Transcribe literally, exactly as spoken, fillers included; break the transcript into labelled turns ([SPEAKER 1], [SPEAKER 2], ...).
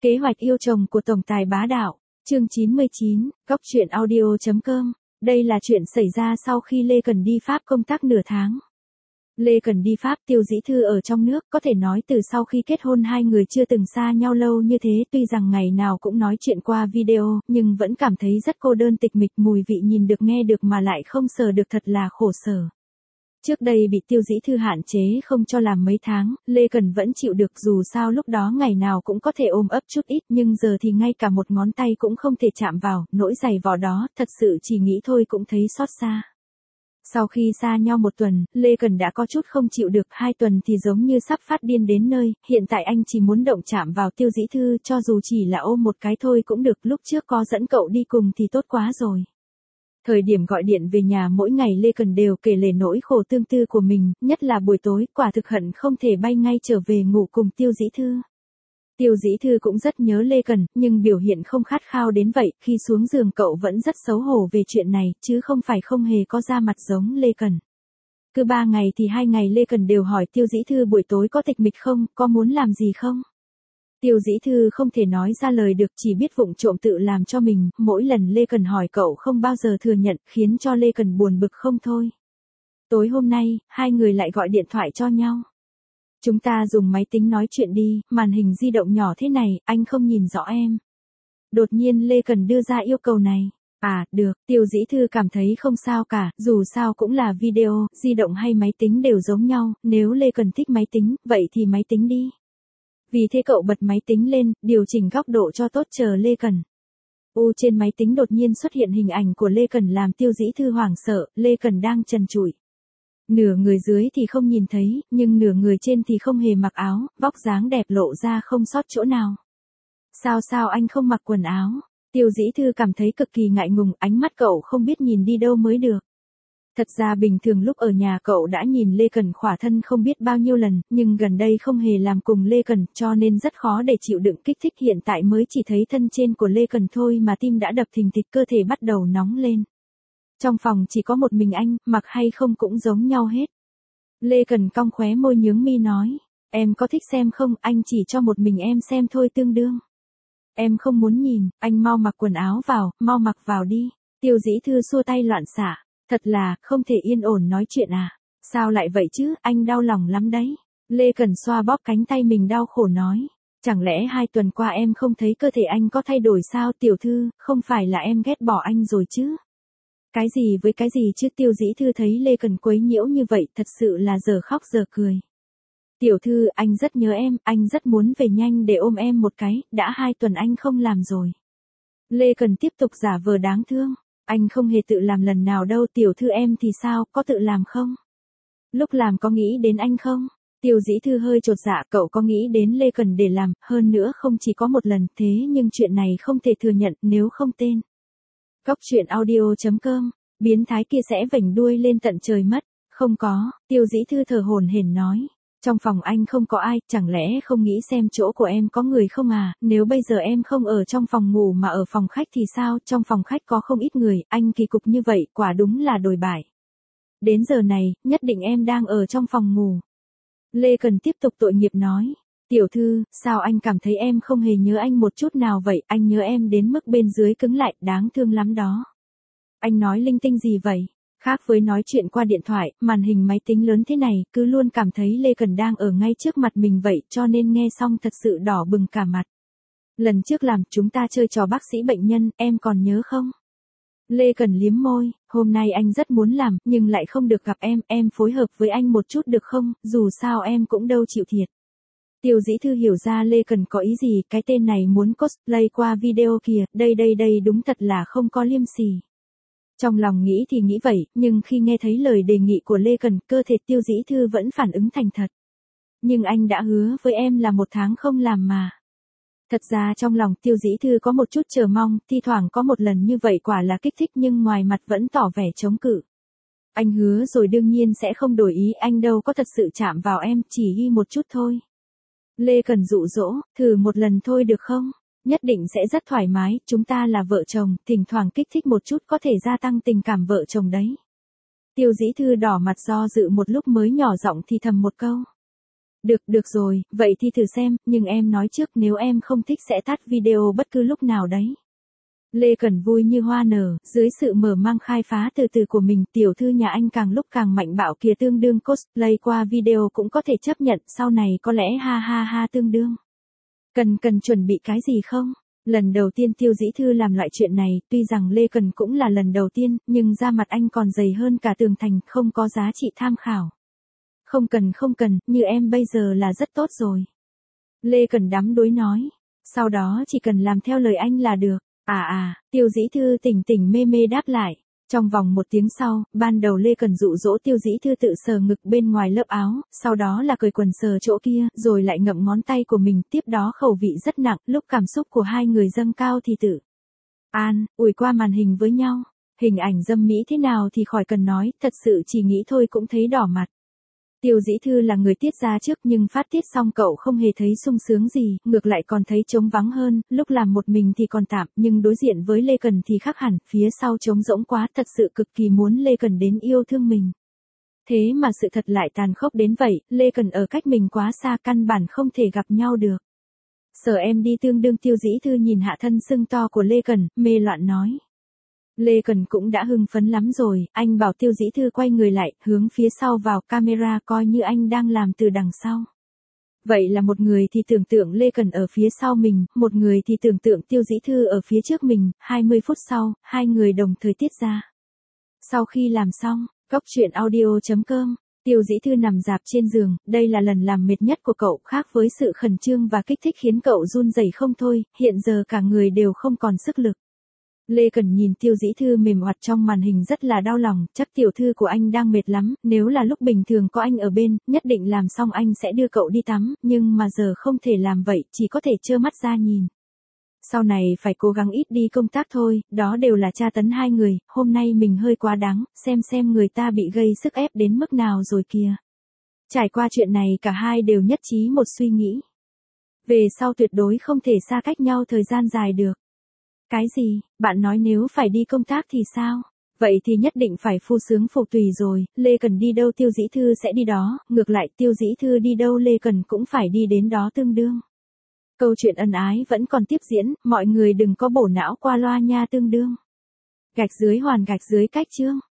[SPEAKER 1] Kế hoạch yêu chồng của tổng tài bá đạo, chương chín mươi chín, góc truyện audio chấm com. Đây là chuyện xảy ra sau khi Lê Cần đi Pháp công tác nửa tháng. Lê Cần đi Pháp, Tiêu Dĩ Thư ở trong nước, có thể nói từ sau khi kết hôn hai người chưa từng xa nhau lâu như thế, tuy rằng ngày nào cũng nói chuyện qua video, nhưng vẫn cảm thấy rất cô đơn tịch mịch, mùi vị nhìn được nghe được mà lại không sờ được, thật là khổ sở. Trước đây bị Tiêu Dĩ Thư hạn chế không cho làm mấy tháng, Lê Cần vẫn chịu được, dù sao lúc đó ngày nào cũng có thể ôm ấp chút ít, nhưng giờ thì ngay cả một ngón tay cũng không thể chạm vào, nỗi dày vò đó, thật sự chỉ nghĩ thôi cũng thấy xót xa. Sau khi xa nhau một tuần, Lê Cần đã có chút không chịu được, hai tuần thì giống như sắp phát điên đến nơi, hiện tại anh chỉ muốn động chạm vào Tiêu Dĩ Thư, cho dù chỉ là ôm một cái thôi cũng được, lúc trước có dẫn cậu đi cùng thì tốt quá rồi. Thời điểm gọi điện về nhà mỗi ngày Lê Cần đều kể lể nỗi khổ tương tư của mình, nhất là buổi tối, quả thực hận không thể bay ngay trở về ngủ cùng Tiêu Dĩ Thư. Tiêu Dĩ Thư cũng rất nhớ Lê Cần, nhưng biểu hiện không khát khao đến vậy, khi xuống giường cậu vẫn rất xấu hổ về chuyện này, chứ không phải không hề có da mặt giống Lê Cần. Cứ ba ngày thì hai ngày Lê Cần đều hỏi Tiêu Dĩ Thư buổi tối có tịch mịch không, có muốn làm gì không? Tiêu Dĩ Thư không thể nói ra lời được, chỉ biết vụng trộm tự làm cho mình, mỗi lần Lê Cần hỏi cậu không bao giờ thừa nhận, khiến cho Lê Cần buồn bực không thôi. Tối hôm nay, hai người lại gọi điện thoại cho nhau. Chúng ta dùng máy tính nói chuyện đi, màn hình di động nhỏ thế này, anh không nhìn rõ em. Đột nhiên Lê Cần đưa ra yêu cầu này. À, được, Tiêu Dĩ Thư cảm thấy không sao cả, dù sao cũng là video, di động hay máy tính đều giống nhau, nếu Lê Cần thích máy tính, vậy thì máy tính đi. Vì thế cậu bật máy tính lên, điều chỉnh góc độ cho tốt chờ Lê Cần. U trên máy tính đột nhiên xuất hiện hình ảnh của Lê Cần làm Tiêu Dĩ Thư hoảng sợ, Lê Cần đang trần trụi. Nửa người dưới thì không nhìn thấy, nhưng nửa người trên thì không hề mặc áo, vóc dáng đẹp lộ ra không sót chỗ nào. Sao sao anh không mặc quần áo? Tiêu Dĩ Thư cảm thấy cực kỳ ngại ngùng, ánh mắt cậu không biết nhìn đi đâu mới được. Thật ra bình thường lúc ở nhà cậu đã nhìn Lê Cần khỏa thân không biết bao nhiêu lần, nhưng gần đây không hề làm cùng Lê Cần, cho nên rất khó để chịu đựng kích thích, hiện tại mới chỉ thấy thân trên của Lê Cần thôi mà tim đã đập thình thịch, cơ thể bắt đầu nóng lên. Trong phòng chỉ có một mình anh, mặc hay không cũng giống nhau hết. Lê Cần cong khóe môi nhướng mi nói, em có thích xem không, anh chỉ cho một mình em xem thôi tương đương. Em không muốn nhìn, anh mau mặc quần áo vào, mau mặc vào đi. Tiêu Dĩ Thư xua tay loạn xạ. Thật là, không thể yên ổn nói chuyện à? Sao lại vậy chứ, anh đau lòng lắm đấy. Lê Cần xoa bóp cánh tay mình đau khổ nói. Chẳng lẽ hai tuần qua em không thấy cơ thể anh có thay đổi sao Tiểu Thư, không phải là em ghét bỏ anh rồi chứ? Cái gì với cái gì chứ? Tiêu Dĩ Thư thấy Lê Cần quấy nhiễu như vậy, thật sự là giờ khóc giờ cười. Tiểu Thư, anh rất nhớ em, anh rất muốn về nhanh để ôm em một cái, đã hai tuần anh không làm rồi. Lê Cần tiếp tục giả vờ đáng thương. Anh không hề tự làm lần nào đâu. Tiểu Thư em thì sao, có tự làm không? Lúc làm có nghĩ đến anh không? Tiêu Dĩ Thư hơi chột dạ, cậu có nghĩ đến Lê Cần để làm, hơn nữa không chỉ có một lần, thế nhưng chuyện này không thể thừa nhận, nếu không tên. Góc truyện audio chấm com, biến thái kia sẽ vểnh đuôi lên tận trời mất. Không có, Tiêu Dĩ Thư thở hổn hển nói. Trong phòng anh không có ai, chẳng lẽ không nghĩ xem chỗ của em có người không à, nếu bây giờ em không ở trong phòng ngủ mà ở phòng khách thì sao, trong phòng khách có không ít người, anh kỳ cục như vậy, quả đúng là đồi bại. Đến giờ này, nhất định em đang ở trong phòng ngủ. Lê Cần tiếp tục tội nghiệp nói, Tiểu Thư, sao anh cảm thấy em không hề nhớ anh một chút nào vậy, anh nhớ em đến mức bên dưới cứng lại, đáng thương lắm đó. Anh nói linh tinh gì vậy? Khác với nói chuyện qua điện thoại, màn hình máy tính lớn thế này, cứ luôn cảm thấy Lê Cần đang ở ngay trước mặt mình vậy, cho nên nghe xong thật sự đỏ bừng cả mặt. Lần trước làm, chúng ta chơi trò bác sĩ bệnh nhân, em còn nhớ không? Lê Cần liếm môi, hôm nay anh rất muốn làm, nhưng lại không được gặp em, em phối hợp với anh một chút được không, dù sao em cũng đâu chịu thiệt. Tiêu Dĩ Thư hiểu ra Lê Cần có ý gì, cái tên này muốn cosplay qua video kìa, đây đây đây đúng thật là không có liêm sỉ. Trong lòng nghĩ thì nghĩ vậy, nhưng khi nghe thấy lời đề nghị của Lê Cần, cơ thể Tiêu Dĩ Thư vẫn phản ứng thành thật. Nhưng anh đã hứa với em là một tháng không làm mà. Thật ra trong lòng Tiêu Dĩ Thư có một chút chờ mong, thi thoảng có một lần như vậy quả là kích thích, nhưng ngoài mặt vẫn tỏ vẻ chống cự. Anh hứa rồi đương nhiên sẽ không đổi ý, anh đâu có thật sự chạm vào em, chỉ ghi một chút thôi. Lê Cần dụ dỗ, thử một lần thôi được không? Nhất định sẽ rất thoải mái, chúng ta là vợ chồng, thỉnh thoảng kích thích một chút có thể gia tăng tình cảm vợ chồng đấy. Tiêu Dĩ Thư đỏ mặt do dự một lúc mới nhỏ giọng thì thầm một câu. Được, được rồi, vậy thì thử xem, nhưng em nói trước nếu em không thích sẽ tắt video bất cứ lúc nào đấy. Lê Cẩn vui như hoa nở, dưới sự mở mang khai phá từ từ của mình, tiểu thư nhà anh càng lúc càng mạnh bạo kìa, tương đương cosplay qua video cũng có thể chấp nhận, sau này có lẽ ha ha ha tương đương. Cần cần chuẩn bị cái gì không? Lần đầu tiên Tiêu Dĩ Thư làm loại chuyện này, tuy rằng Lê Cần cũng là lần đầu tiên, nhưng da mặt anh còn dày hơn cả tường thành, không có giá trị tham khảo. Không cần không cần, như em bây giờ là rất tốt rồi. Lê Cần đắm đuối nói. Sau đó chỉ cần làm theo lời anh là được. À à, Tiêu Dĩ Thư tỉnh tỉnh mê mê đáp lại. Trong vòng một tiếng sau, ban đầu Lê Cần dụ dỗ Tiêu Dĩ Thư tự sờ ngực bên ngoài lớp áo, sau đó là cởi quần sờ chỗ kia, rồi lại ngậm ngón tay của mình, tiếp đó khẩu vị rất nặng, lúc cảm xúc của hai người dâng cao thì tự an, ủi qua màn hình với nhau. Hình ảnh dâm mỹ thế nào thì khỏi cần nói, thật sự chỉ nghĩ thôi cũng thấy đỏ mặt. Tiêu Dĩ Thư là người tiết ra trước nhưng phát tiết xong cậu không hề thấy sung sướng gì, ngược lại còn thấy trống vắng hơn, lúc làm một mình thì còn tạm, nhưng đối diện với Lê Cần thì khác hẳn, phía sau trống rỗng quá, thật sự cực kỳ muốn Lê Cần đến yêu thương mình. Thế mà sự thật lại tàn khốc đến vậy, Lê Cần ở cách mình quá xa, căn bản không thể gặp nhau được. Sợ em đi tương đương. Tiêu Dĩ Thư nhìn hạ thân sưng to của Lê Cần, mê loạn nói. Lê Cần cũng đã hưng phấn lắm rồi, anh bảo Tiêu Dĩ Thư quay người lại, hướng phía sau vào camera coi như anh đang làm từ đằng sau. Vậy là một người thì tưởng tượng Lê Cần ở phía sau mình, một người thì tưởng tượng Tiêu Dĩ Thư ở phía trước mình, hai mươi phút sau, hai người đồng thời tiết ra. Sau khi làm xong, cóc truyện audio chấm com, Tiêu Dĩ Thư nằm rạp trên giường, đây là lần làm mệt nhất của cậu, khác với sự khẩn trương và kích thích khiến cậu run rẩy không thôi, hiện giờ cả người đều không còn sức lực. Lê Cần nhìn Tiêu Dĩ Thư mềm oặt trong màn hình rất là đau lòng, chắc tiểu thư của anh đang mệt lắm, nếu là lúc bình thường có anh ở bên, nhất định làm xong anh sẽ đưa cậu đi tắm, nhưng mà giờ không thể làm vậy, chỉ có thể trơ mắt ra nhìn. Sau này phải cố gắng ít đi công tác thôi, đó đều là tra tấn hai người, hôm nay mình hơi quá đáng, xem xem người ta bị gây sức ép đến mức nào rồi kìa. Trải qua chuyện này cả hai đều nhất trí một suy nghĩ. Về sau tuyệt đối không thể xa cách nhau thời gian dài được. Cái gì, bạn nói nếu phải đi công tác thì sao? Vậy thì nhất định phải phu sướng phục tùy rồi, Lê Cần đi đâu Tiêu Dĩ Thư sẽ đi đó, ngược lại Tiêu Dĩ Thư đi đâu Lê Cần cũng phải đi đến đó tương đương. Câu chuyện ân ái vẫn còn tiếp diễn, mọi người đừng có bổ não qua loa nha tương đương. Gạch dưới hoàn gạch dưới cách chương.